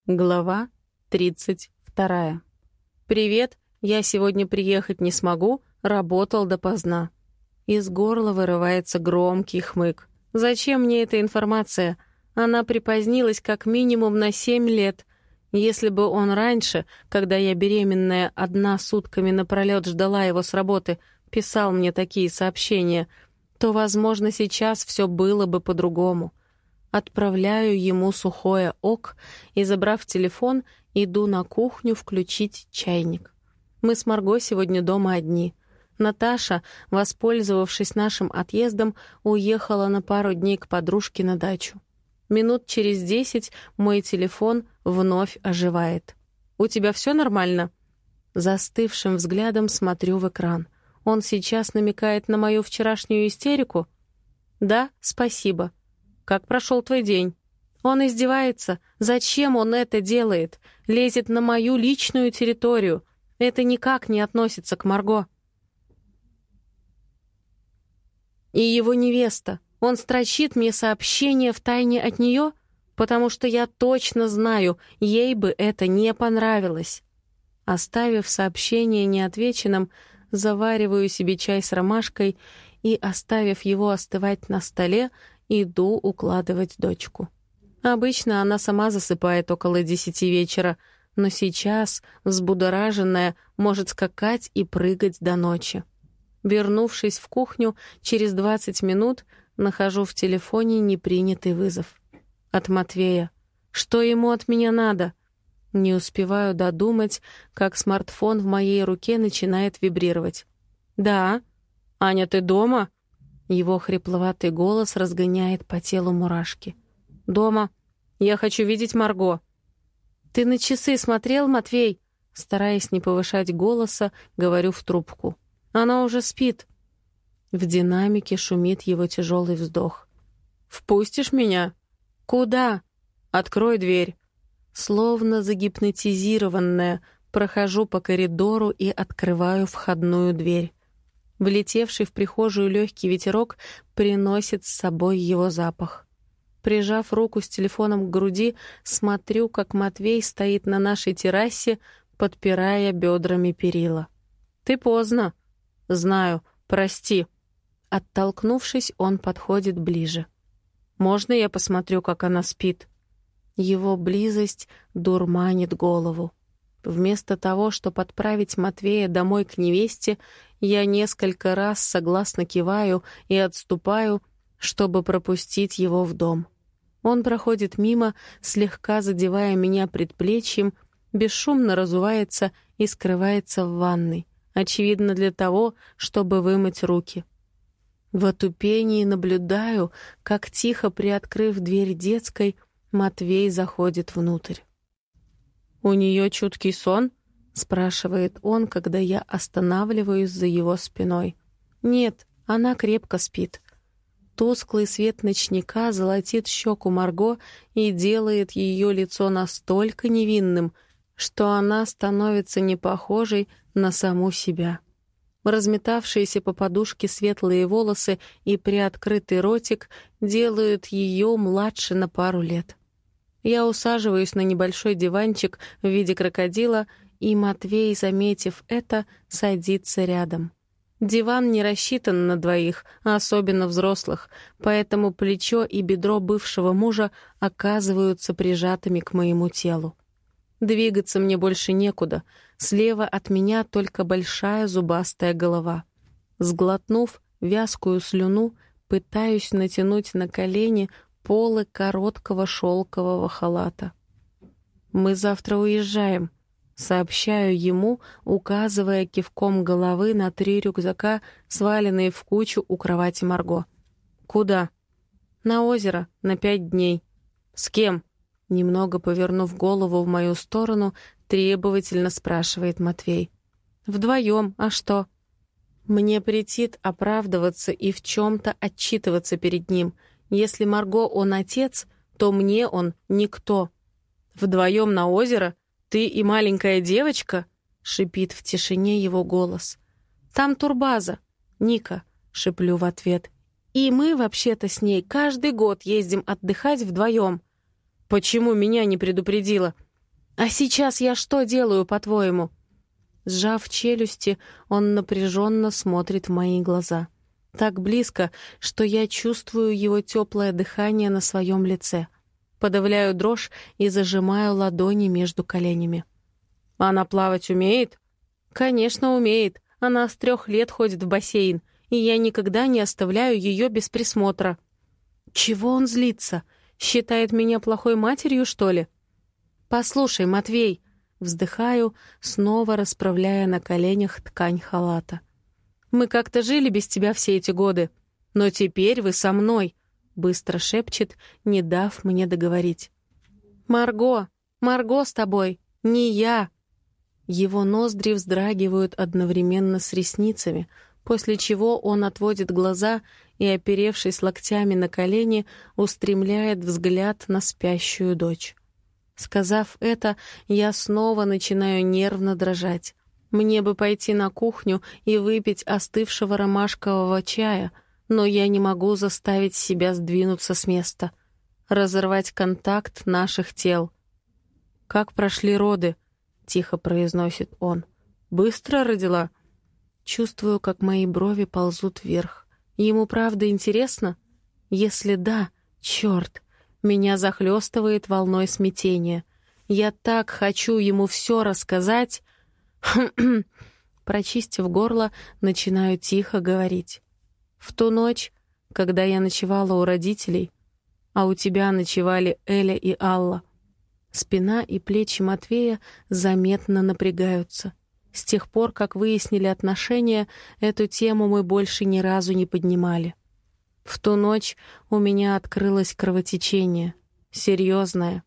Глава 32. «Привет, я сегодня приехать не смогу, работал допоздна». Из горла вырывается громкий хмык. «Зачем мне эта информация? Она припозднилась как минимум на 7 лет. Если бы он раньше, когда я беременная одна сутками напролёт ждала его с работы, писал мне такие сообщения, то, возможно, сейчас все было бы по-другому». Отправляю ему сухое ок и, забрав телефон, иду на кухню включить чайник. Мы с Марго сегодня дома одни. Наташа, воспользовавшись нашим отъездом, уехала на пару дней к подружке на дачу. Минут через 10 мой телефон вновь оживает. «У тебя все нормально?» Застывшим взглядом смотрю в экран. Он сейчас намекает на мою вчерашнюю истерику? «Да, спасибо». «Как прошел твой день?» Он издевается. Зачем он это делает? Лезет на мою личную территорию. Это никак не относится к Марго. И его невеста. Он строчит мне сообщение втайне от нее, потому что я точно знаю, ей бы это не понравилось. Оставив сообщение неотвеченным, завариваю себе чай с ромашкой и, оставив его остывать на столе, иду укладывать дочку. Обычно она сама засыпает около 10 вечера, но сейчас, взбудораженная, может скакать и прыгать до ночи. Вернувшись в кухню, через 20 минут нахожу в телефоне непринятый вызов. От Матвея. Что ему от меня надо? Не успеваю додумать, как смартфон в моей руке начинает вибрировать. «Да? Аня, ты дома?» Его хрипловатый голос разгоняет по телу мурашки. «Дома. Я хочу видеть Марго». «Ты на часы смотрел, Матвей?» Стараясь не повышать голоса, говорю в трубку. «Она уже спит». В динамике шумит его тяжелый вздох. «Впустишь меня?» «Куда?» «Открой дверь». Словно загипнотизированная, прохожу по коридору и открываю входную дверь. Влетевший в прихожую легкий ветерок приносит с собой его запах. Прижав руку с телефоном к груди, смотрю, как Матвей стоит на нашей террасе, подпирая бедрами перила. «Ты поздно». «Знаю, прости». Оттолкнувшись, он подходит ближе. «Можно я посмотрю, как она спит?» Его близость дурманит голову. Вместо того, чтобы отправить Матвея домой к невесте, я несколько раз согласно киваю и отступаю, чтобы пропустить его в дом. Он проходит мимо, слегка задевая меня предплечьем, бесшумно разувается и скрывается в ванной, очевидно для того, чтобы вымыть руки. В отупении наблюдаю, как, тихо приоткрыв дверь детской, Матвей заходит внутрь. «У нее чуткий сон?» — спрашивает он, когда я останавливаюсь за его спиной. «Нет, она крепко спит». Тусклый свет ночника золотит щеку Марго и делает ее лицо настолько невинным, что она становится не похожей на саму себя. Разметавшиеся по подушке светлые волосы и приоткрытый ротик делают ее младше на пару лет. Я усаживаюсь на небольшой диванчик в виде крокодила, и Матвей, заметив это, садится рядом. Диван не рассчитан на двоих, а особенно взрослых, поэтому плечо и бедро бывшего мужа оказываются прижатыми к моему телу. Двигаться мне больше некуда. Слева от меня только большая зубастая голова. Сглотнув вязкую слюну, пытаюсь натянуть на колени полы короткого шелкового халата. «Мы завтра уезжаем», — сообщаю ему, указывая кивком головы на 3 рюкзака, сваленные в кучу у кровати Марго. «Куда?» «На озеро, на 5 дней». «С кем?» Немного повернув голову в мою сторону, требовательно спрашивает Матвей. «Вдвоем, а что?» Мне претит оправдываться и в чем-то отчитываться перед ним. Если Марго он отец, то мне он никто. «Вдвоем на озеро? Ты и маленькая девочка?» — шипит в тишине его голос. «Там турбаза, Ника», — шеплю в ответ. «И мы вообще-то с ней каждый год ездим отдыхать вдвоем». «Почему меня не предупредила?» «А сейчас я что делаю, по-твоему?» Сжав челюсти, он напряженно смотрит в мои глаза. Так близко, что я чувствую его теплое дыхание на своем лице. Подавляю дрожь и зажимаю ладони между коленями. «Она плавать умеет?» «Конечно, умеет. Она с 3 лет ходит в бассейн, и я никогда не оставляю ее без присмотра». «Чего он злится? Считает меня плохой матерью, что ли?» «Послушай, Матвей», — вздыхаю, снова расправляя на коленях ткань халата. «Мы как-то жили без тебя все эти годы, но теперь вы со мной», — быстро шепчет, не дав мне договорить. «Марго! Марго с тобой! Не я!» Его ноздри вздрагивают одновременно с ресницами, после чего он отводит глаза и, оперевшись локтями на колени, устремляет взгляд на спящую дочь. Сказав это, я снова начинаю нервно дрожать. Мне бы пойти на кухню и выпить остывшего ромашкового чая, но я не могу заставить себя сдвинуться с места, разорвать контакт наших тел. «Как прошли роды?» — тихо произносит он. «Быстро родила?» Чувствую, как мои брови ползут вверх. Ему правда интересно? Если да, черт, меня захлестывает волной смятения. Я так хочу ему все рассказать. Прочистив горло, начинаю тихо говорить. В ту ночь, когда я ночевала у родителей, а у тебя ночевали Эля и Алла, спина и плечи Матвея заметно напрягаются. С тех пор, как выяснили отношения, эту тему мы больше ни разу не поднимали. В ту ночь у меня открылось кровотечение. Серьезное.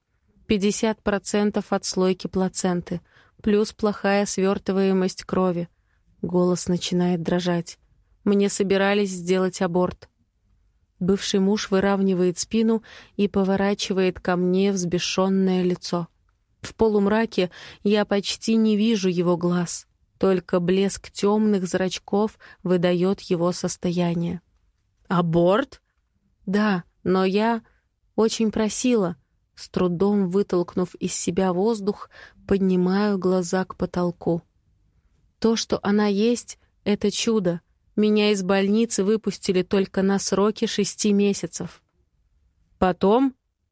50% отслойки плаценты, плюс плохая свертываемость крови. Голос начинает дрожать. Мне собирались сделать аборт. Бывший муж выравнивает спину и поворачивает ко мне взбешенное лицо. В полумраке я почти не вижу его глаз, только блеск темных зрачков выдает его состояние. «Аборт?» «Да, но я очень просила». С трудом вытолкнув из себя воздух, поднимаю глаза к потолку. То, что она есть, — это чудо. Меня из больницы выпустили только на сроки 6 месяцев. Потом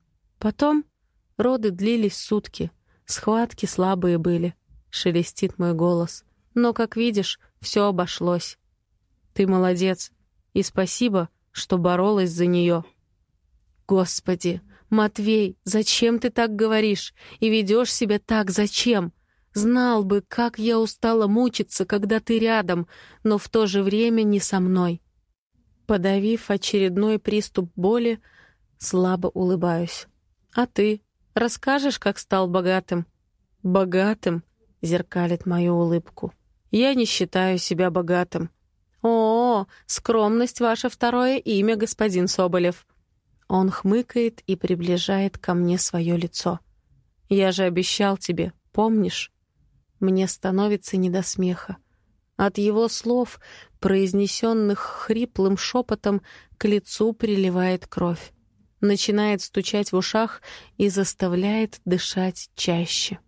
роды длились сутки. Схватки слабые были, шелестит мой голос. Но, как видишь, все обошлось. Ты молодец. И спасибо, что боролась за нее. Господи, Матвей, зачем ты так говоришь? И ведешь себя так зачем? Знал бы, как я устала мучиться, когда ты рядом, но в то же время не со мной. Подавив очередной приступ боли, слабо улыбаюсь. А ты расскажешь, как стал богатым? Богатым? Зеркалит мою улыбку. Я не считаю себя богатым. О, скромность — ваше второе имя, господин Соболев. Он хмыкает и приближает ко мне свое лицо. Я же обещал тебе, помнишь? Мне становится не до смеха. От его слов, произнесенных хриплым шепотом, к лицу приливает кровь. Начинает стучать в ушах и заставляет дышать чаще.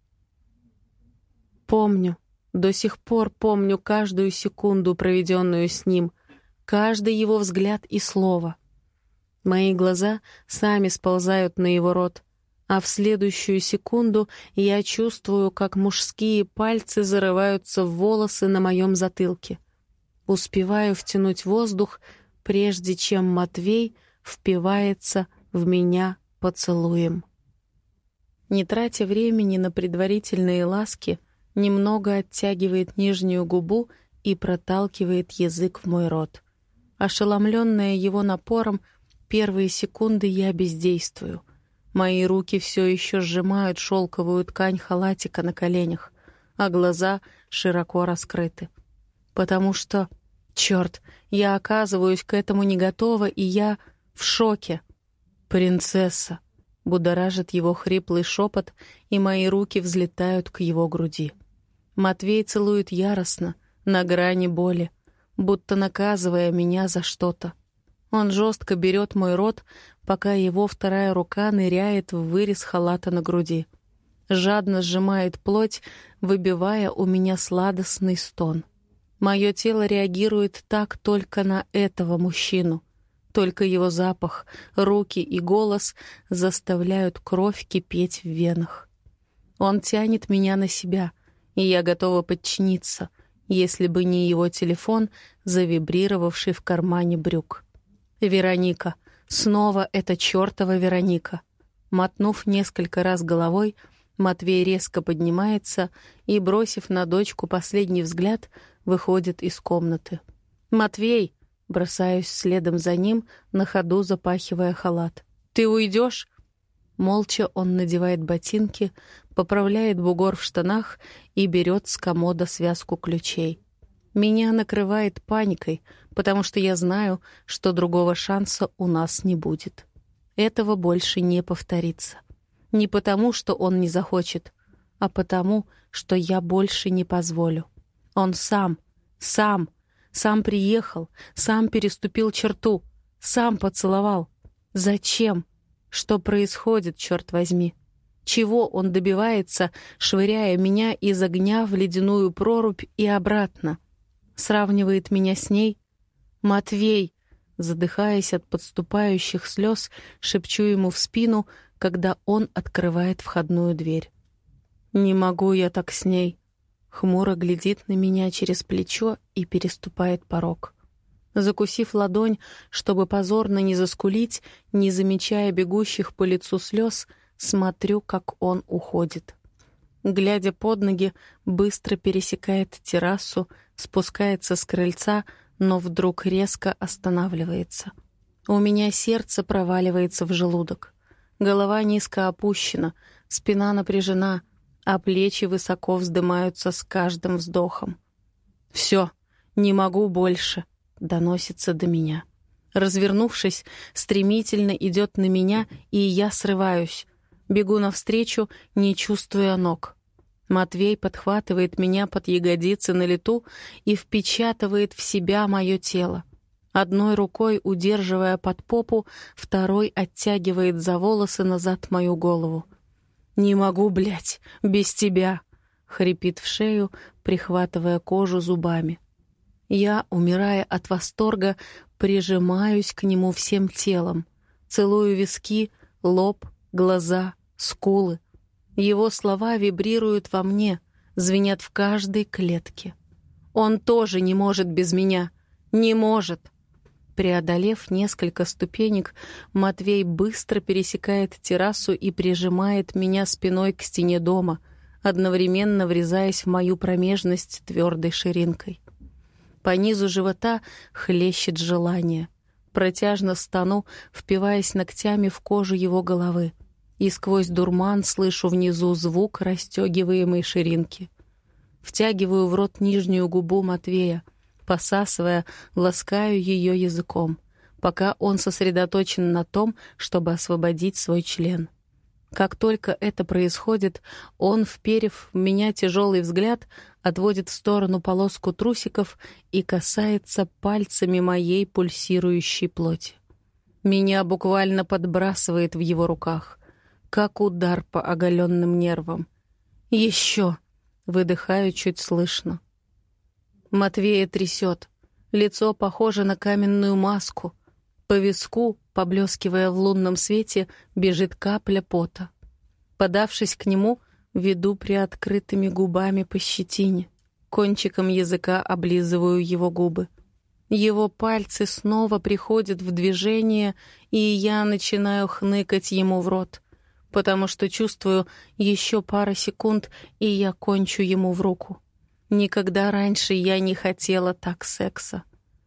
Помню, до сих пор помню каждую секунду, проведенную с ним, каждый его взгляд и слово. Мои глаза сами сползают на его рот, а в следующую секунду я чувствую, как мужские пальцы зарываются в волосы на моем затылке. Успеваю втянуть воздух, прежде чем Матвей впивается в меня поцелуем. Не тратя времени на предварительные ласки, немного оттягивает нижнюю губу и проталкивает язык в мой рот. Ошеломленная его напором, первые секунды я бездействую. Мои руки все еще сжимают шелковую ткань халатика на коленях, а глаза широко раскрыты. Потому что, черт, я оказываюсь к этому не готова, и я в шоке. «Принцесса!» — будоражит его хриплый шепот, и мои руки взлетают к его груди. Матвей целует яростно, на грани боли, будто наказывая меня за что-то. Он жестко берет мой рот, пока его вторая рука ныряет в вырез халата на груди. жадно сжимает плоть, выбивая у меня сладостный стон. Мое тело реагирует так только на этого мужчину. Только его запах, руки и голос заставляют кровь кипеть в венах. Он тянет меня на себя, и я готова подчиниться, если бы не его телефон, завибрировавший в кармане брюк. Вероника. Снова эта чёртова Вероника. Мотнув несколько раз головой, Матвей резко поднимается и, бросив на дочку последний взгляд, выходит из комнаты. «Матвей!» — бросаюсь следом за ним, на ходу запахивая халат. «Ты уйдешь?» Молча он надевает ботинки, поправляет бугор в штанах и берет с комода связку ключей. Меня накрывает паникой, потому что я знаю, что другого шанса у нас не будет. Этого больше не повторится. Не потому, что он не захочет, а потому, что я больше не позволю. Он сам приехал, сам переступил черту, сам поцеловал. Зачем? Что происходит, черт возьми? Чего он добивается, швыряя меня из огня в ледяную прорубь и обратно? Сравнивает меня с ней? «Матвей!» Задыхаясь от подступающих слез, шепчу ему в спину, когда он открывает входную дверь. «Не могу я так с ней!» Хмуро глядит на меня через плечо и переступает порог. Закусив ладонь, чтобы позорно не заскулить, не замечая бегущих по лицу слез, смотрю, как он уходит. Глядя под ноги, быстро пересекает террасу, спускается с крыльца, но вдруг резко останавливается. У меня сердце проваливается в желудок. Голова низко опущена, спина напряжена, а плечи высоко вздымаются с каждым вздохом. «Все, не могу больше», — доносится до меня. Развернувшись, стремительно идет на меня, и я срываюсь. Бегу навстречу, не чувствуя ног. Матвей подхватывает меня под ягодицы на лету и впечатывает в себя мое тело. Одной рукой удерживая под попу, второй оттягивает за волосы назад мою голову. «Не могу, блядь, без тебя!» — хрипит в шею, прихватывая кожу зубами. Я, умирая от восторга, прижимаюсь к нему всем телом. Целую виски, лоб, глаза, скулы. Его слова вибрируют во мне, звенят в каждой клетке. Он тоже не может без меня. Не может. Преодолев несколько ступенек, Матвей быстро пересекает террасу и прижимает меня спиной к стене дома, одновременно врезаясь в мою промежность твердой ширинкой. По низу живота хлещет желание. Протяжно стану, впиваясь ногтями в кожу его головы. И сквозь дурман слышу внизу звук расстегиваемой ширинки. Втягиваю в рот нижнюю губу Матвея, посасывая, ласкаю ее языком, пока он сосредоточен на том, чтобы освободить свой член. Как только это происходит, он, вперев в меня тяжелый взгляд, отводит в сторону полоску трусиков и касается пальцами моей пульсирующей плоти. Меня буквально подбрасывает в его руках, как удар по оголенным нервам. «Еще!» — выдыхаю чуть слышно. Матвея трясет. Лицо похоже на каменную маску. По виску, поблескивая в лунном свете, бежит капля пота. Подавшись к нему, веду приоткрытыми губами по щетине. Кончиком языка облизываю его губы. Его пальцы снова приходят в движение, и я начинаю хныкать ему в рот, потому что чувствую еще пара секунд, и я кончу ему в руку. Никогда раньше я не хотела так секса.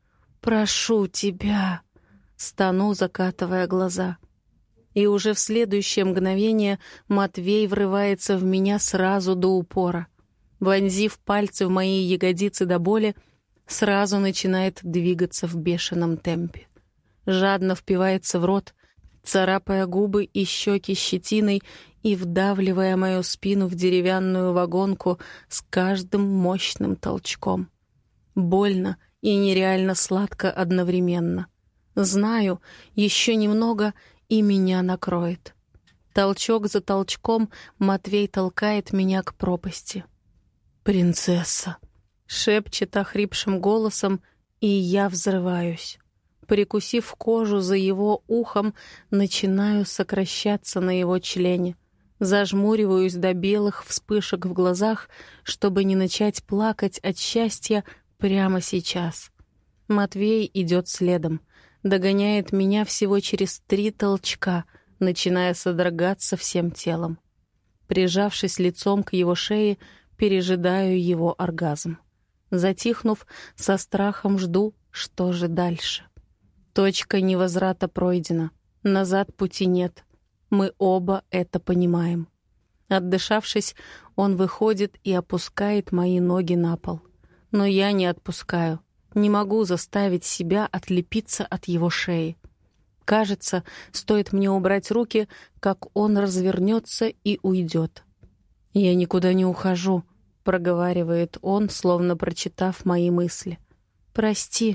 «Прошу тебя», — стану, закатывая глаза. И уже в следующее мгновение Матвей врывается в меня сразу до упора. Вонзив пальцы в мои ягодицы до боли, сразу начинает двигаться в бешеном темпе. Жадно впивается в рот, царапая губы и щеки щетиной и вдавливая мою спину в деревянную вагонку с каждым мощным толчком. Больно и нереально сладко одновременно. Знаю, еще немного, и меня накроет. Толчок за толчком Матвей толкает меня к пропасти. «Принцесса!» — шепчет охрипшим голосом, и я взрываюсь. Прикусив кожу за его ухом, начинаю сокращаться на его члене. Зажмуриваюсь до белых вспышек в глазах, чтобы не начать плакать от счастья прямо сейчас. Матвей идет следом, догоняет меня всего через 3 толчка, начиная содрогаться всем телом. Прижавшись лицом к его шее, пережидаю его оргазм. Затихнув, со страхом жду, что же дальше. Точка невозврата пройдена, назад пути нет. Мы оба это понимаем. Отдышавшись, он выходит и опускает мои ноги на пол. Но я не отпускаю, не могу заставить себя отлепиться от его шеи. Кажется, стоит мне убрать руки, как он развернется и уйдет. «Я никуда не ухожу», — проговаривает он, словно прочитав мои мысли. «Прости».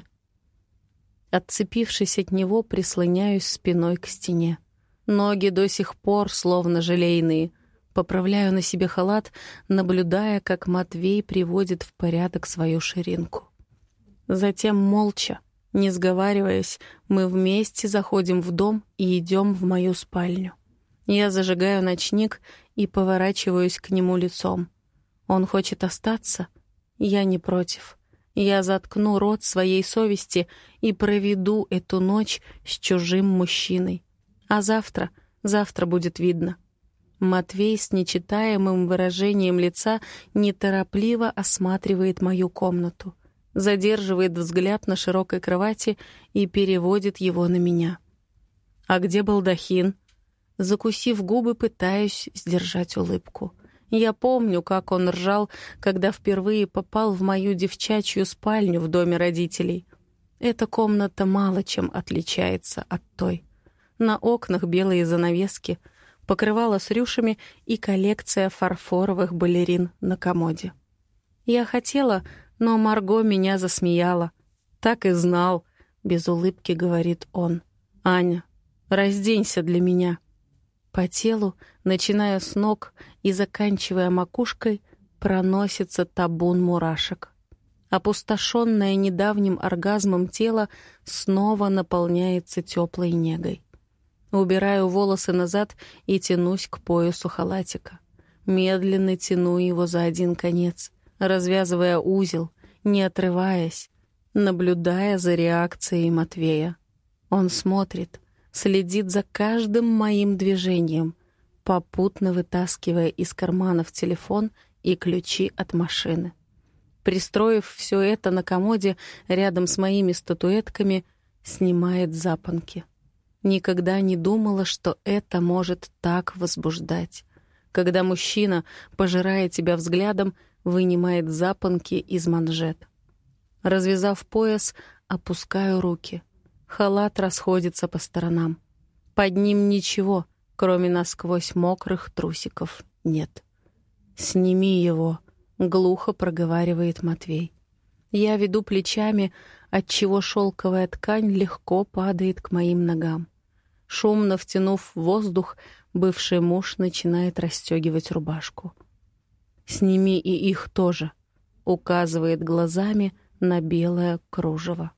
Отцепившись от него, прислоняюсь спиной к стене. Ноги до сих пор словно желейные. Поправляю на себе халат, наблюдая, как Матвей приводит в порядок свою ширинку. Затем молча, не сговариваясь, мы вместе заходим в дом и идем в мою спальню. Я зажигаю ночник и поворачиваюсь к нему лицом. Он хочет остаться? Я не против. Я заткну рот своей совести и проведу эту ночь с чужим мужчиной. А завтра будет видно. Матвей с нечитаемым выражением лица неторопливо осматривает мою комнату, задерживает взгляд на широкой кровати и переводит его на меня. «А где балдахин?» Закусив губы, пытаюсь сдержать улыбку. Я помню, как он ржал, когда впервые попал в мою девчачью спальню в доме родителей. Эта комната мало чем отличается от той. На окнах белые занавески, покрывало с рюшами и коллекция фарфоровых балерин на комоде. Я хотела, но Марго меня засмеяла. «Так и знал», — без улыбки говорит он. «Аня, разденься для меня». По телу, начиная с ног и заканчивая макушкой, проносится табун мурашек. Опустошенное недавним оргазмом тело снова наполняется теплой негой. Убираю волосы назад и тянусь к поясу халатика. Медленно тяну его за один конец, развязывая узел, не отрываясь, наблюдая за реакцией Матвея. Он смотрит, следит за каждым моим движением, попутно вытаскивая из карманов телефон и ключи от машины. Пристроив все это на комоде рядом с моими статуэтками, снимает запонки. Никогда не думала, что это может так возбуждать. Когда мужчина, пожирая тебя взглядом, вынимает запонки из манжет. Развязав пояс, опускаю руки. Халат расходится по сторонам. Под ним ничего, кроме насквозь мокрых трусиков, нет. «Сними его», — глухо проговаривает Матвей. Я веду плечами, отчего шелковая ткань легко падает к моим ногам. Шумно втянув воздух, бывший муж начинает расстегивать рубашку. «Сними и их тоже», — указывает глазами на белое кружево.